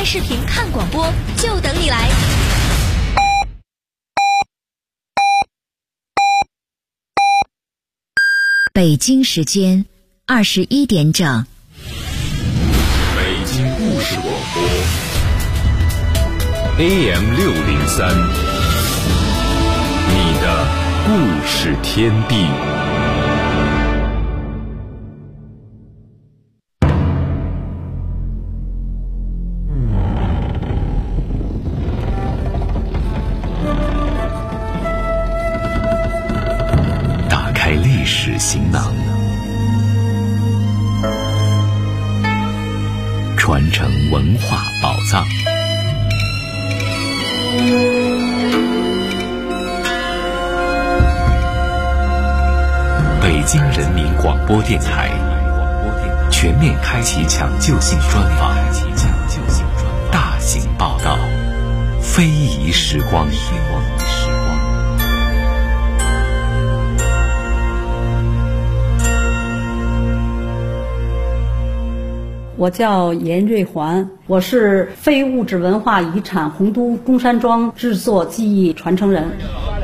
拍视频、看广播，就等你来。 北京时间21点整。 北京故事广播 AM603，你的故事天地。打开历史行囊，传承文化宝藏。北京人民广播电台全面开启抢救性专访，大型报道，非遗时光。 我叫严瑞环，我是非物质文化遗产洪都中山装制作技艺传承人。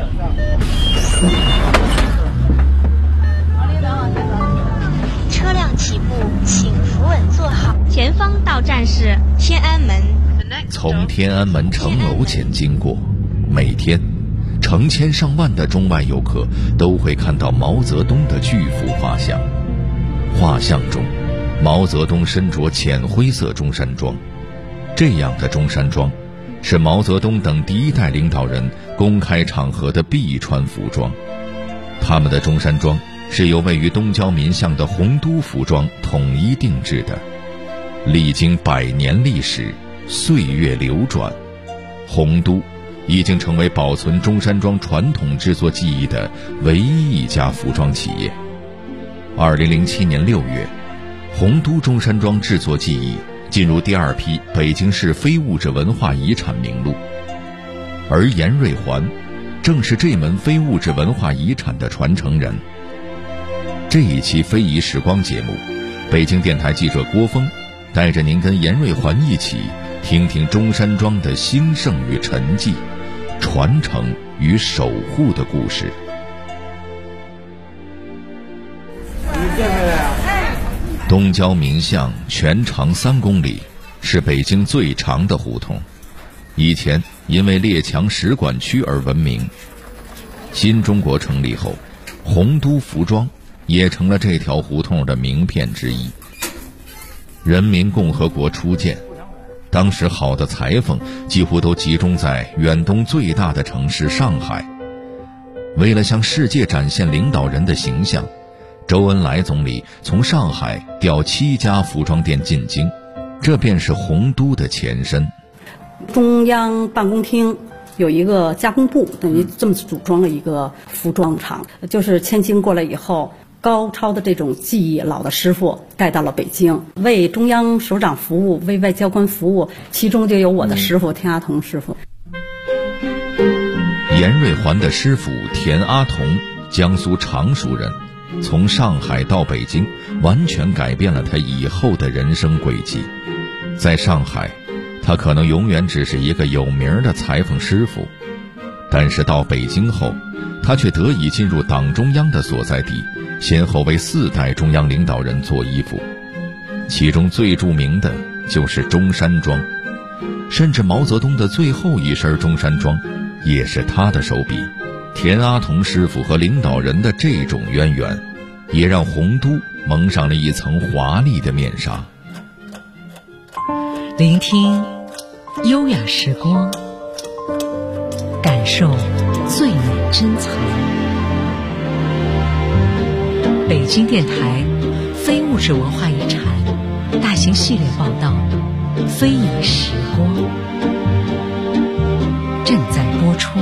车辆起步，请扶稳坐好。前方到站是天安门。 从天安门城楼前经过，每天成千上万的中外游客都会看到毛泽东的巨幅画像。画像中，毛泽东身着浅灰色中山装，这样的中山装是毛泽东等第一代领导人公开场合的必穿服装。他们的中山装是由位于东郊民巷的洪都服装统一定制的。历经100年历史，岁月流转，洪都已经成为保存中山装传统制作技艺的唯一一家服装企业。2007年6月，洪都中山装制作技艺进入第2批北京市非物质文化遗产名录，而严瑞环正是这门非物质文化遗产的传承人。这一期非遗时光节目，北京电台记者郭峰带着您跟严瑞环一起听听中山装的兴盛与沉寂，传承与守护的故事。东郊民巷全长3公里，是北京最长的胡同，以前因为列强使馆区而闻名。新中国成立后，洪都服装也成了这条胡同的名片之一。人民共和国初建，当时好的裁缝几乎都集中在远东最大的城市上海。为了向世界展现领导人的形象，周恩来总理从上海调7家服装店进京，这便是洪都的前身。 中央办公厅有一个加工部，等于这么组装了一个服装厂，就是迁京过来以后，高超的这种技艺，老的师傅带到了北京，为中央首长服务，为外交官服务，其中就有我的师傅田阿童师傅。 严瑞环的师傅田阿童，江苏常熟人，从上海到北京，完全改变了他以后的人生轨迹。在上海，他可能永远只是一个有名的裁缝师傅，但是到北京后，他却得以进入党中央的所在地，先后为4代中央领导人做衣服，其中最著名的就是中山装，甚至毛泽东的最后一身中山装也是他的手笔。田阿童师傅和领导人的这种渊源，也让洪都蒙上了一层华丽的面纱。 聆听优雅时光，感受最美珍藏。北京电台非物质文化遗产大型系列报道《非遗时光》正在播出。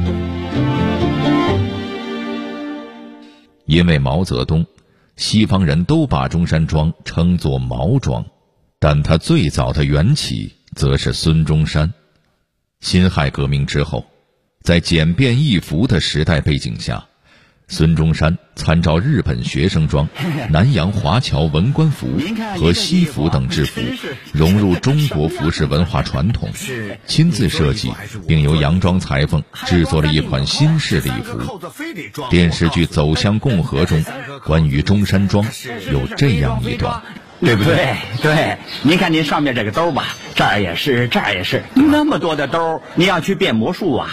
因为毛泽东，西方人都把中山装称作毛装，但它最早的缘起则是孙中山。辛亥革命之后，在简便易服的时代背景下， 孙中山参照日本学生装、南洋华侨文官服和西服等制服，融入中国服饰文化传统，亲自设计并由洋装裁缝制作了一款新式礼服。电视剧《走向共和》中关于中山装有这样一段， 对不对？对，您看您上面这个兜吧，这儿也是，这儿也是，那么多的兜，你要去变魔术啊？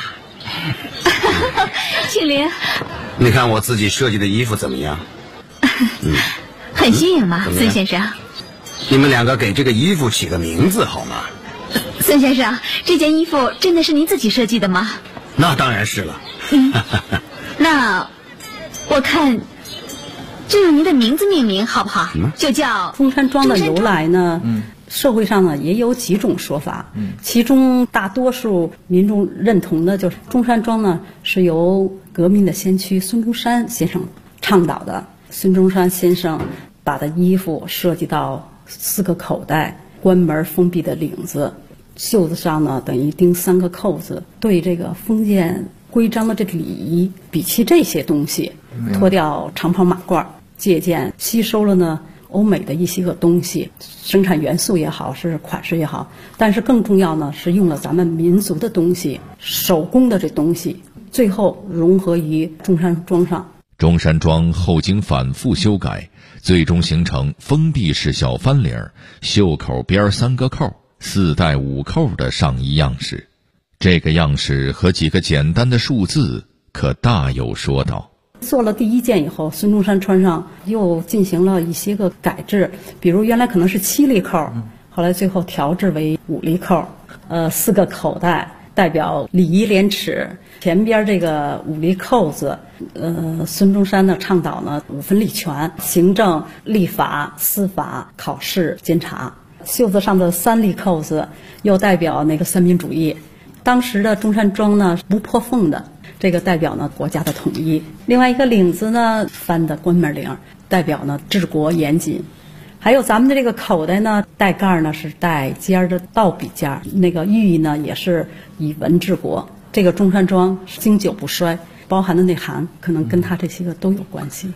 庆林， 你看我自己设计的衣服怎么样？ 很新颖嘛，孙先生。 你们两个给这个衣服起个名字好吗？ 孙先生，这件衣服真的是您自己设计的吗？ 那当然是了。 那我看就用您的名字命名好不好？就叫中山装的由来呢，社会上呢也有几种说法，其中大多数民众认同的就是中山装呢是由革命的先驱孙中山先生倡导的。孙中山先生把的衣服设计到4个口袋，关门封闭的领子，袖子上呢等于钉3个扣子，对这个封建规章的这个礼仪，比起这些东西，脱掉长袍马褂，借鉴吸收了呢欧美的一些个东西，生产元素也好，是款式也好，但是更重要呢是用了咱们民族的东西，手工的这东西，最后融合于中山装上。 中山装后经反复修改，最终形成封闭式小翻领、袖口边3个扣、4带5扣的上衣样式。这个样式和几个简单的数字可大有说道。 做了第1件以后，孙中山穿上又进行了一些个改制，比如原来可能是7粒扣，后来最后调制为5粒扣，4个口袋代表礼仪廉耻，前边这个5粒扣子，孙中山呢倡导呢5分立权，行政、立法、司法、考试、监察。袖子上的3粒扣子又代表那个三民主义。当时的中山装呢不破缝的，这个代表呢国家的统一。另外一个领子呢翻的关门领，代表呢治国严谨。还有咱们的这个口袋呢，带盖呢是带尖的倒笔尖，那个寓意呢也是以文治国。这个中山装经久不衰，包含的内涵可能跟它这些个都有关系。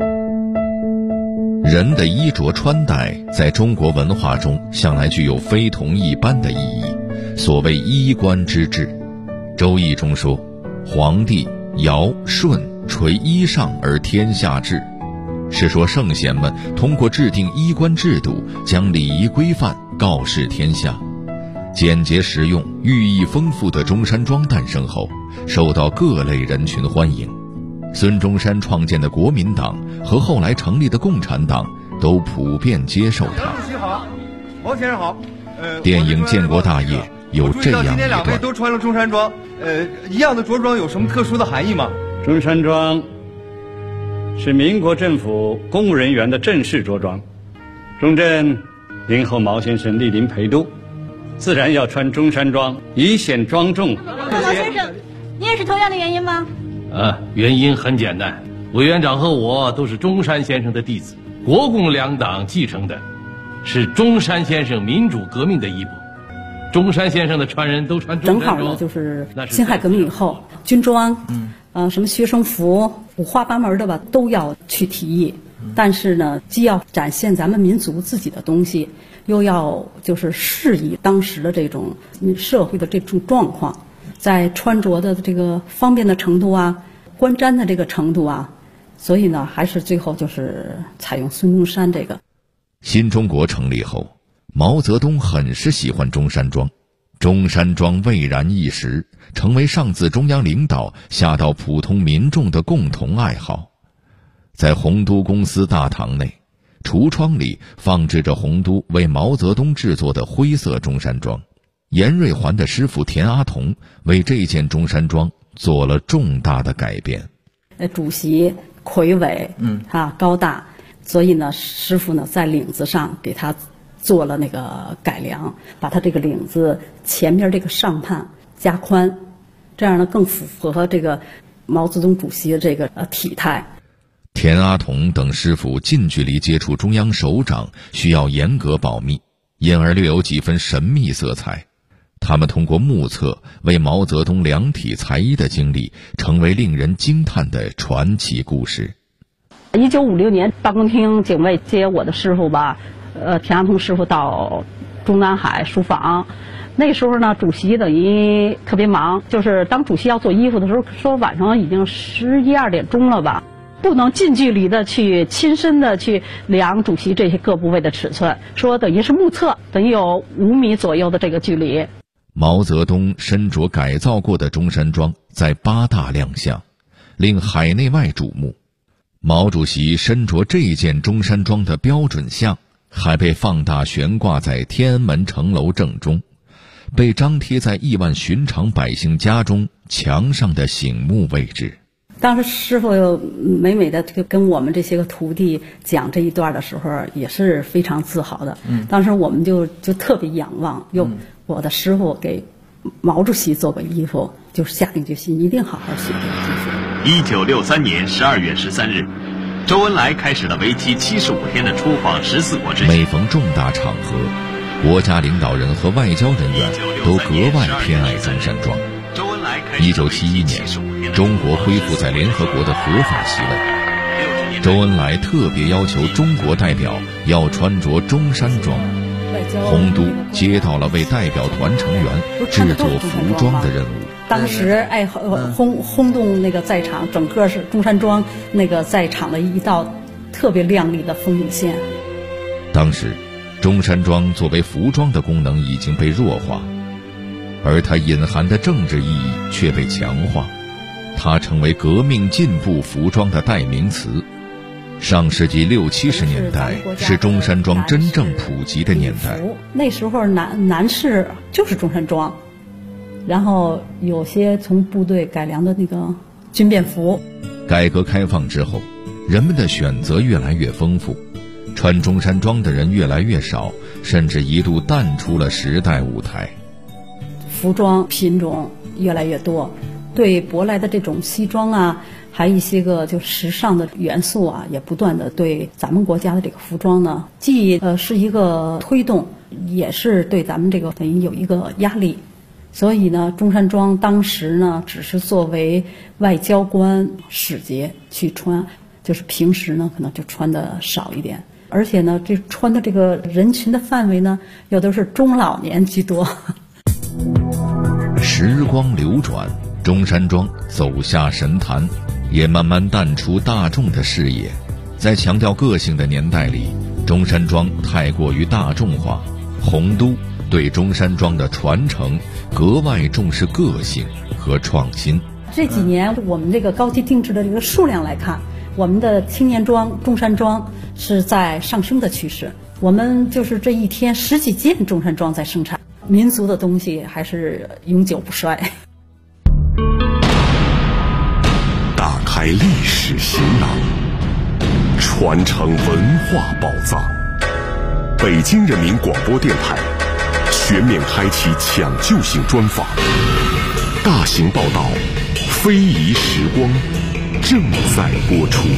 人的衣着穿戴在中国文化中向来具有非同一般的意义，所谓衣冠之制。周易中说，皇帝尧舜垂衣上而天下治，是说圣贤们通过制定衣冠制度，将礼仪规范告示天下。简洁实用、寓意丰富的中山装诞生后，受到各类人群欢迎。孙中山创建的国民党和后来成立的共产党都普遍接受它。 主席好，王先生好。 电影《建国大业》有这样一段： 今天2位都穿了中山装，一样的着装有什么特殊的含义吗？ 中山装是民国政府公务人员的正式着装，中正林后毛先生莅临陪都，自然要穿中山装，以显庄重。 毛先生，你也是同样的原因吗？ 原因很简单，委员长和我都是中山先生的弟子，国共两党继承的是中山先生民主革命的衣钵。中山先生的传人都穿中山装， 正好呢就是辛亥革命以后，军装，什么学生服，五花八门的吧，都要去提议。但是呢，既要展现咱们民族自己的东西，又要就是适宜当时的这种社会的这种状况，在穿着的这个方便的程度啊，观瞻的这个程度啊，所以呢，还是最后就是采用孙中山这个。 新中国成立后，毛泽东很是喜欢中山装，中山装蔚然一时，成为上自中央领导下到普通民众的共同爱好。在洪都公司大堂内，橱窗里放置着洪都为毛泽东制作的灰色中山装。严瑞环的师傅田阿童为这件中山装做了重大的改变。 主席魁伟，高大，所以呢，师傅呢在领子上给他做了那个改良，把他这个领子前面这个上畔加宽，这样呢更符合这个毛泽东主席的这个体态。 田阿童等师傅近距离接触中央首长，需要严格保密，因而略有几分神秘色彩。 他们通过目测为毛泽东量体裁衣的经历，成为令人惊叹的传奇故事。 1956年，办公厅警卫接我的师傅吧，田安通师傅到中南海书房。那时候呢，主席等于特别忙，就是当主席要做衣服的时候，说晚上已经11、2点钟了吧，不能近距离的去亲身的去量主席这些各部位的尺寸，说等于是目测，等于有5米左右的这个距离。 毛泽东身着改造过的中山装在八大亮相，令海内外瞩目。毛主席身着这件中山装的标准像还被放大悬挂在天安门城楼正中，被张贴在亿万寻常百姓家中墙上的醒目位置。 当时师傅美美的跟我们这些个徒弟讲这一段的时候，也是非常自豪的。当时我们就特别仰望，我的师傅给毛主席做个衣服，就是下定决心一定好好学这个衣服。1963年12月13日，周恩来开始了为期75天的出访14国之行。 每逢重大场合，国家领导人和外交人员都格外偏爱中山装。1971年，中国恢复在联合国的合法席位，周恩来特别要求中国代表要穿着中山装。洪都接到了为代表团成员制作服装的任务。 当时轰动那个在场，整个是中山装那个在场的一道特别亮丽的风景线。 当时中山装作为服装的功能已经被弱化，而它隐含的政治意义却被强化，它成为革命进步服装的代名词。上世纪60、70年代是中山装真正普及的年代。 那时候男士就是中山装，然后有些从部队改良的那个军便服。 改革开放之后，人们的选择越来越丰富，穿中山装的人越来越少，甚至一度淡出了时代舞台。 服装品种越来越多，对舶来的这种西装啊，还一些个就时尚的元素啊，也不断的对咱们国家的这个服装呢，既是一个推动，也是对咱们这个等于有一个压力。所以呢，中山装当时呢，只是作为外交官使节去穿，就是平时呢可能就穿的少一点，而且呢，这穿的这个人群的范围呢，有的是中老年居多。 时光流转，中山装走下神坛，也慢慢淡出大众的视野。在强调个性的年代里，中山装太过于大众化。洪都对中山装的传承格外重视个性和创新。 这几年我们这个高级定制的这个数量来看，我们的青年装、中山装是在上升的趋势。我们就是这一天10几件中山装在生产，民族的东西还是永久不衰。 打开历史行囊，传承文化宝藏。北京人民广播电台全面开启抢救性专访，大型报道非遗时光正在播出。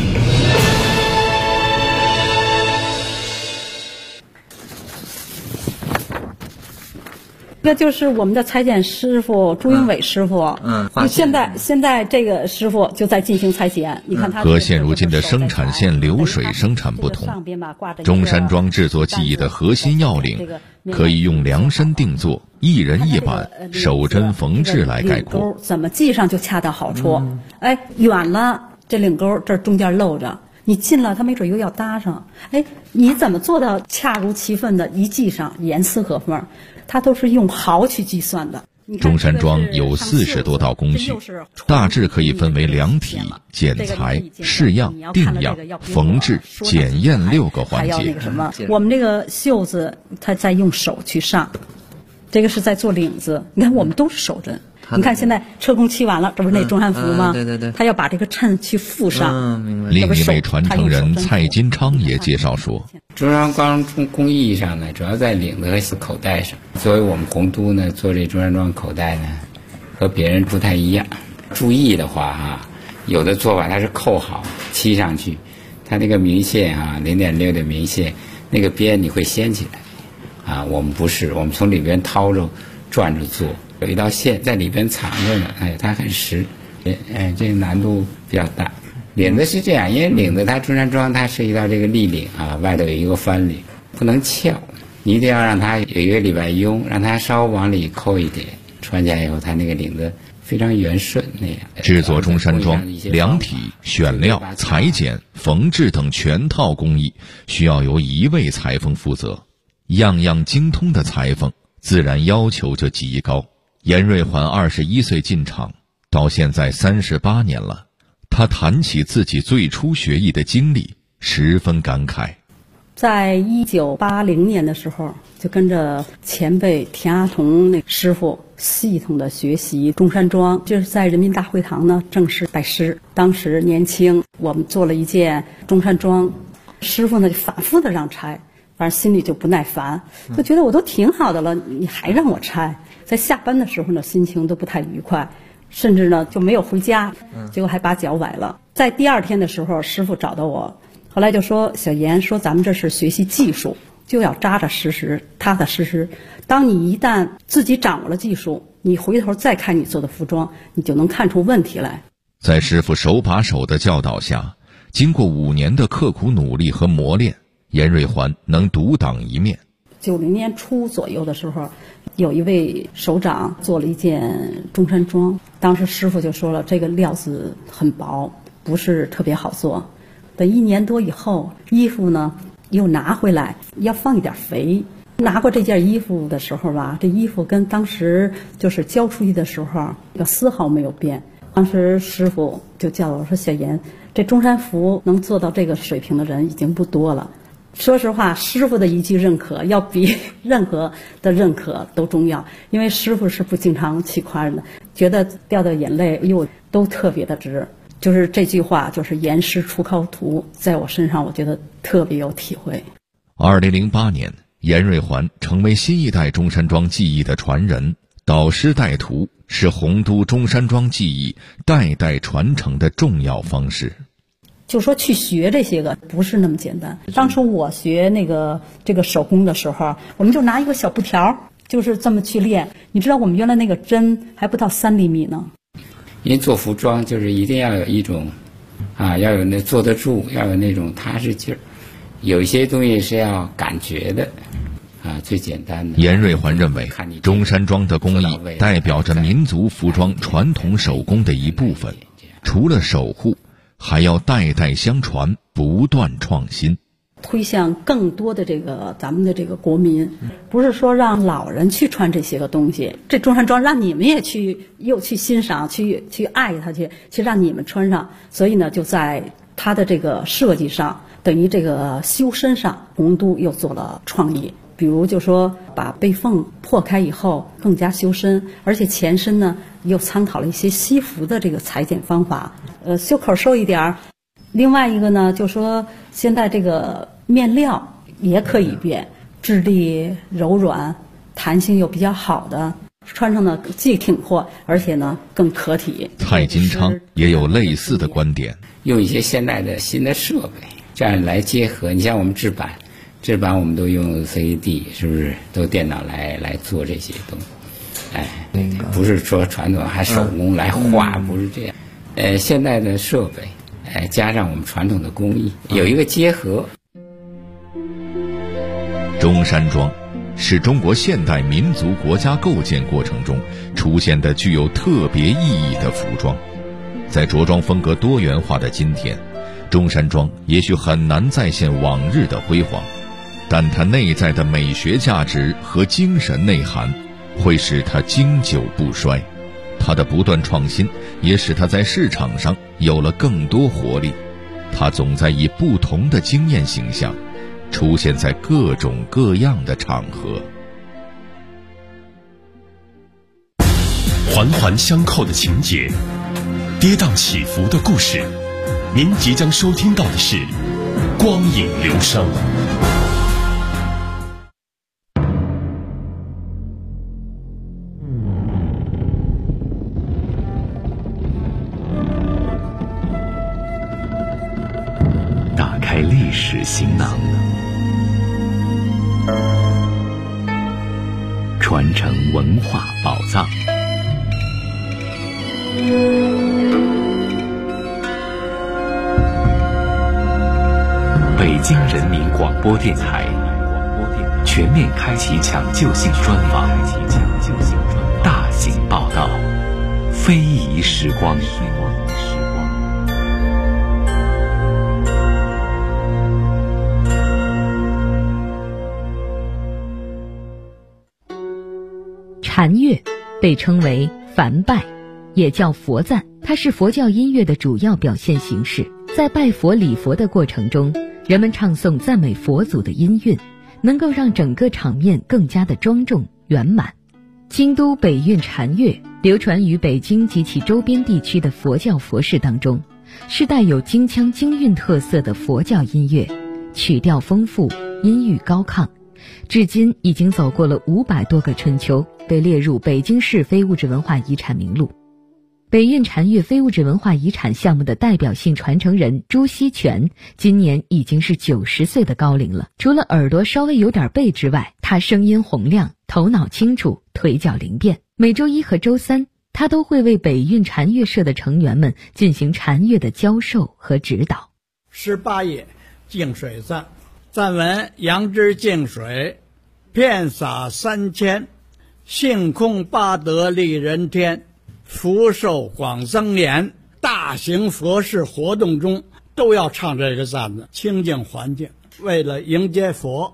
这就是我们的裁剪师傅朱英伟师傅。现在这个师傅就在进行裁剪。你看他和现如今的生产线流水生产不同，中山装制作技艺的核心要领可以用量身定做、一人一版、手针缝制来概括。 怎么系上就恰到好处。远了这领钩这中间露着，你近了它没准又要搭上。你怎么做到恰如其分的一系上严丝合缝？它都是用毫去计算的。 中山装有40多道工序，大致可以分为量体、剪裁、试样、定样、缝制、检验6个环节。 我们这个袖子它在用手去上，这个是在做领子。你看我们都是手针。你看现在车工漆完了，这不是那中山服吗？ 对， 他要把这个衬去附上。 另一位传承人蔡金昌也介绍说， 中山装工艺上呢，主要在领子和口袋上。作为我们洪都呢，做这中山装口袋呢，和别人不太一样。注意的话有的做法它是扣好漆上去，它那个明线0.6的明线，那个边你会掀起来。我们不是，我们从里边掏着转着做，有一道线在里边藏着呢，它很实，这个难度比较大。领子是这样，因为领子它中山装它涉及到这个立领啊，外头有一个翻领，不能翘，你一定要让它有一个里边拥，让它稍往里扣一点，穿起来以后它那个领子非常圆顺那样。 制作中山装，量体、选料、裁剪、缝制等全套工艺需要由一位裁缝负责，样样精通的裁缝自然要求就极高。严瑞环21岁进厂，到现在38年了。他谈起自己最初学艺的经历，十分感慨。 在1980年的时候，就跟着前辈田阿童那师傅系统的学习中山装，就是在人民大会堂呢正式拜师。当时年轻，我们做了一件中山装，师傅呢就反复的让拆，反正心里就不耐烦，就觉得我都挺好的了，你还让我拆。在下班的时候呢，心情都不太愉快。甚至呢就没有回家，结果还把脚崴了。在第2天的时候，师傅找到我，后来就说：“小严，说咱们这是学习技术，就要扎扎实实、踏踏实实。当你一旦自己掌握了技术，你回头再看你做的服装，你就能看出问题来。” 在师傅手把手的教导下，经过5年的刻苦努力和磨练，严瑞环能独当一面。 90年初左右的时候，有一位首长做了一件中山装，当时师傅就说了，这个料子很薄，不是特别好做。等1年多以后，衣服呢又拿回来，要放一点肥。拿过这件衣服的时候吧，这衣服跟当时就是交出去的时候丝毫没有变。当时师傅就叫我说：“小严，这中山服能做到这个水平的人已经不多了。”说实话，师傅的一句认可要比任何的认可都重要，因为师傅是不经常去夸人的，觉得掉的眼泪都特别的值。就是这句话，就是严师出高徒，在我身上我觉得特别有体会。 2008年，严瑞环成为新一代中山装技艺的传人，导师带徒是洪都中山装技艺代代传承的重要方式。 就说去学这些个不是那么简单。当初我学这个手工的时候，我们就拿一个小布条，就是这么去练。你知道我们原来那个针还不到3厘米呢。 因为做服装就是一定要有一种要有那坐得住，要有那种踏实劲儿。有一些东西是要感觉的最简单的。 严瑞环认为，中山装的工艺代表着民族服装传统手工的一部分，除了守护，还要代代相传，不断创新， 推向更多的咱们的这个国民，不是说让老人去穿这些个东西，这中山装让你们也去欣赏，去爱它，去让你们穿上。所以呢，就在它的这个设计上，等于这个修身上，洪都又做了创意。比如就说把背缝破开以后更加修身，而且前身呢又参考了一些西服的这个裁剪方法，袖口收一点儿。另外一个呢，就说现在这个面料也可以变，质地柔软，弹性又比较好的，穿上呢既挺阔，而且呢更可体。 蔡金昌也有类似的观点， 用一些现代的新的设备，这样来结合。你像我们制版我们都用 CAD， 是不是都电脑来做这些东西？不是说传统还手工来画，不是这样。现代的设备，加上我们传统的工艺，有一个结合。 中山装是中国现代民族国家构建过程中出现的具有特别意义的服装。在着装风格多元化的今天，中山装也许很难再现往日的辉煌，但它内在的美学价值和精神内涵会使它经久不衰。它的不断创新也使它在市场上有了更多活力。它总在以不同的惊艳形象出现在各种各样的场合。 环环相扣的情节，跌宕起伏的故事，您即将收听到的是《光影流声》。 打开历史行囊， 传承文化宝藏。北京人民广播电台全面开启抢救性专访，大型报道，非遗时光。 禅乐被称为梵拜，也叫佛赞，它是佛教音乐的主要表现形式。在拜佛礼佛的过程中，人们唱诵赞美佛祖的音韵，能够让整个场面更加的庄重圆满。京都北韵禅乐流传于北京及其周边地区的佛教佛事当中，是带有京腔京韵特色的佛教音乐，曲调丰富，音域高亢，至今已经走过了500多个春秋，被列入北京市非物质文化遗产名录。北韵禅乐非物质文化遗产项目的代表性传承人朱锡全今年已经是90岁的高龄了。除了耳朵稍微有点背之外，他声音洪亮，头脑清楚，腿脚灵便。每周1和周3，他都会为北韵禅乐社的成员们进行禅乐的教授和指导。 18页净水赞，赞文：杨枝净水，遍洒3000，性空八德利人天，福寿广增延。大型佛事活动中都要唱这个赞子，清净环境，为了迎接佛。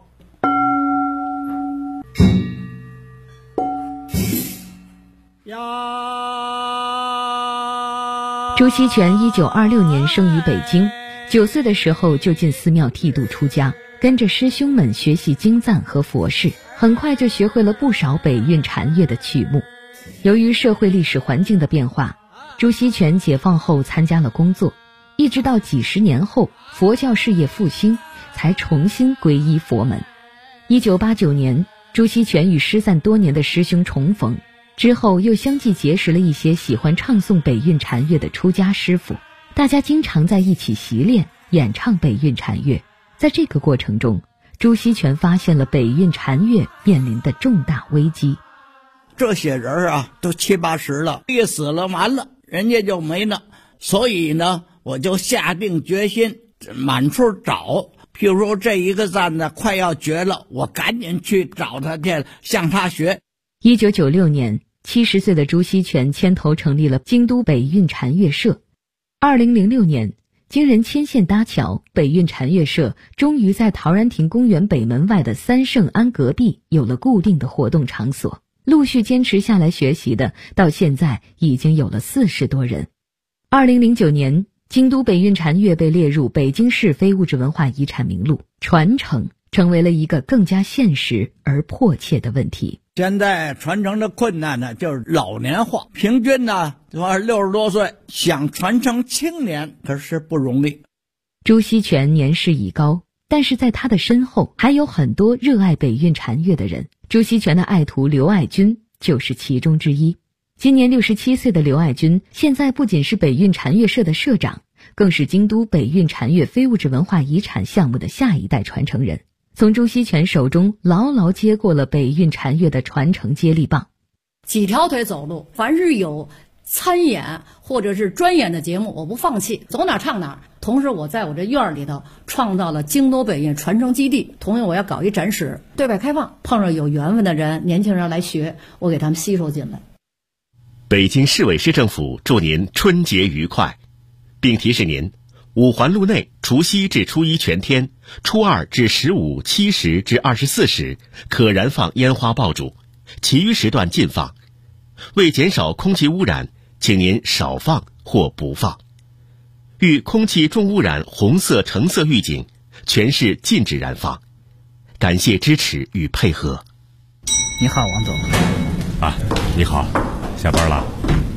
朱锡全1926年生于北京，9岁的时候就进寺庙剃度出家，跟着师兄们学习经赞和佛事，很快就学会了不少北韵禅乐的曲目。由于社会历史环境的变化，朱锡全解放后参加了工作，一直到几十年后佛教事业复兴，才重新皈依佛门。1989年，朱锡全与失散多年的师兄重逢，之后又相继结识了一些喜欢唱诵北韵禅乐的出家师傅，大家经常在一起习练演唱北韵禅乐。在这个过程中，朱锡全发现了北韵禅乐面临的重大危机。 这些人啊，都70、80了，一死了完了，人家就没了。所以呢，我就下定决心满处找。譬如说这一个赞呢快要绝了，我赶紧去找他去，向他学。 1996年，70岁的朱锡全牵头成立了京都北韵禅乐社。2006年，经人牵线搭桥，北韵禅乐社终于在陶然亭公园北门外的三圣庵隔壁有了固定的活动场所。陆续坚持下来学习的，到现在已经有了40多人。2009年，京都北韵禅乐被列入北京市非物质文化遗产名录，传承成为了一个更加现实而迫切的问题。 现在传承的困难呢，就是老年化，平均呢60多岁，想传承青年可是不容易。 朱锡全年事已高，但是在他的身后还有很多热爱北韵禅乐的人。朱锡全的爱徒刘爱军就是其中之一。今年67岁的刘爱军，现在不仅是北韵禅乐社的社长，更是京都北韵禅乐非物质文化遗产项目的下一代传承人，从朱锡全手中牢牢接过了北韵禅乐的传承接力棒。 几条腿走路，凡是有参演或者是专演的节目，我不放弃，走哪唱哪。同时我在我这院里头创造了京都北韵传承基地，同时我要搞一展示，对外开放，碰上有缘分的人，年轻人来学，我给他们吸收进来。 北京市委市政府祝您春节愉快，并提示您五环路内除夕至初一全天，初二至15、7时至24时可燃放烟花爆竹，其余时段禁放。为减少空气污染，请您少放或不放。遇空气重污染红色、橙色预警，全市禁止燃放。感谢支持与配合。 你好，王总。 啊，你好，下班了。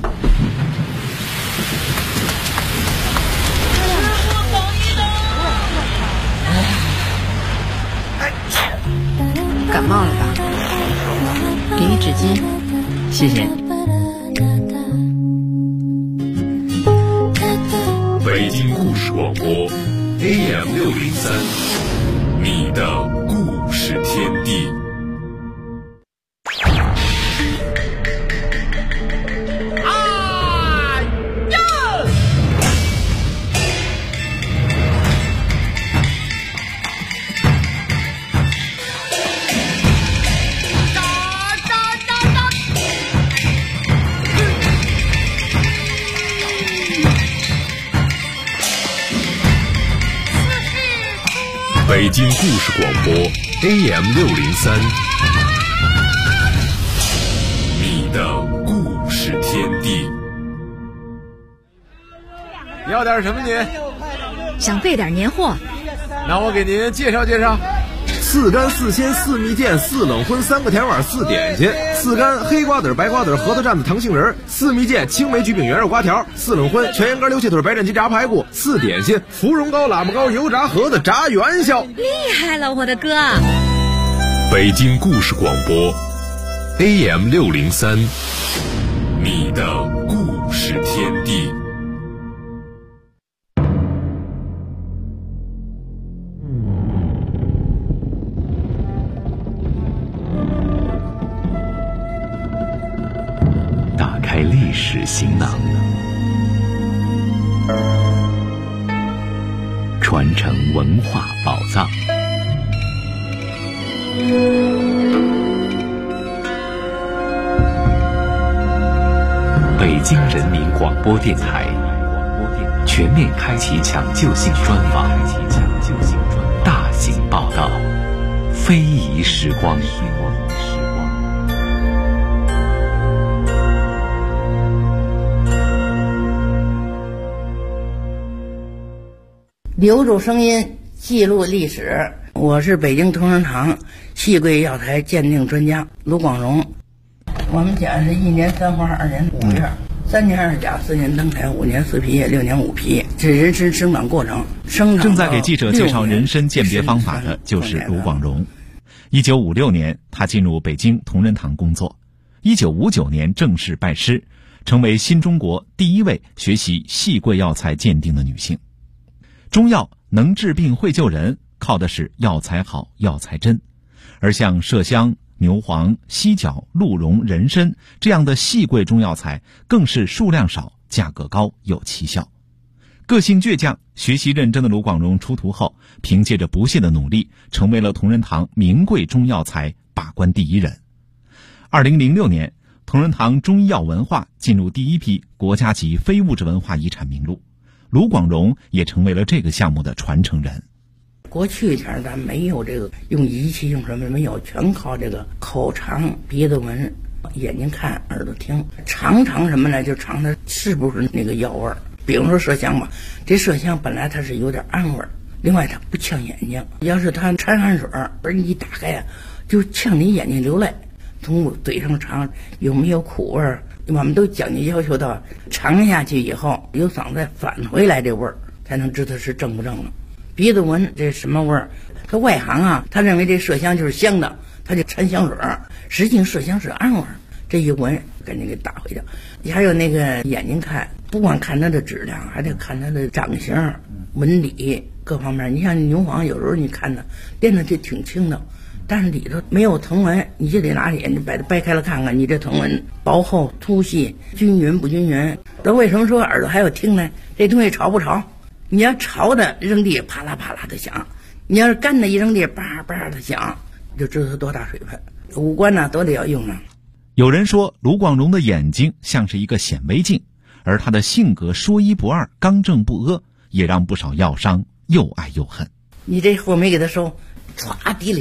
感冒了吧？给你纸巾。 谢谢。 北京故事广播 AM603，你的故事天地。 北京故事广播 AM603，你的故事天地。 要点什么您？ 想备点年货。 那我给您介绍介绍。 4干4鲜4蜜饯4冷荤3个甜碗4点心，4干黑瓜子白瓜子核桃蘸子糖杏仁，4蜜饯青梅橘饼圆肉瓜条，4冷荤全羊肝溜切腿白斩鸡炸排骨，4点心芙蓉糕喇叭糕油炸盒子炸元宵。 厉害了，我的哥！ 北京故事广播 AM603，你的故事天地。 打开历史行囊，传承文化宝藏。北京人民广播电台全面开启抢救性专访，大型报道，非遗时光。 留住声音，记录历史。我是北京同仁堂细桂药材鉴定专家卢广荣。我们讲是1年3花2年5月，3年2甲4年登台5年4皮叶6年5皮，这人参生长过程。 正在给记者介绍人参鉴别方法的就是卢广荣。1956年，他进入北京同仁堂工作。1959年正式拜师，成为新中国第一位学习细桂药材鉴定的女性。中药能治病会救人，靠的是药材好药材真，而像麝香、牛黄、犀角、鹿茸、人参这样的细桂中药材更是数量少、价格高、有奇效。个性倔强、学习认真的卢广荣出徒后，凭借着不懈的努力，成为了同仁堂名贵中药材把关第一人。2006年，同仁堂中医药文化进入第一批国家级非物质文化遗产名录，卢广荣也成为了这个项目的传承人。 过去一点咱没有这个用仪器用什么没有，全靠这个口尝、鼻子闻、眼睛看、耳朵听，尝什么呢？就尝它是不是那个药味儿。比如说麝香吧，这麝香本来它是有点暗味儿，另外它不呛眼睛，要是它掺汗水而你一打开呀，就呛你眼睛流泪。从嘴上尝有没有苦味儿，我们都讲究要求到尝下去以后由嗓子返回来这味儿，才能知道是正不正了。鼻子闻这什么味儿？他外行啊，他认为这麝香就是香的，他就掺香水儿，实际麝香是暗味儿。这一闻赶紧给打回去。还有那个眼睛看，不光看它的质量，还得看它的长形、纹理各方面。你像牛黄，有时候你看它练的就挺轻的，但是里头没有藤纹，你就得拿眼睛把它掰开了看看，你这藤纹薄厚、粗细、均匀不均匀。那为什么说耳朵还有听呢？这东西潮不潮？你要潮的扔地啪啦啪啦的响，你要是干的一扔地叭叭的响，就知道它多大水分。五官呢都得要用啊。 有人说卢广荣的眼睛像是一个显微镜，而他的性格说一不二、刚正不阿，也让不少药商又爱又恨。 你这货没给他收，唰滴了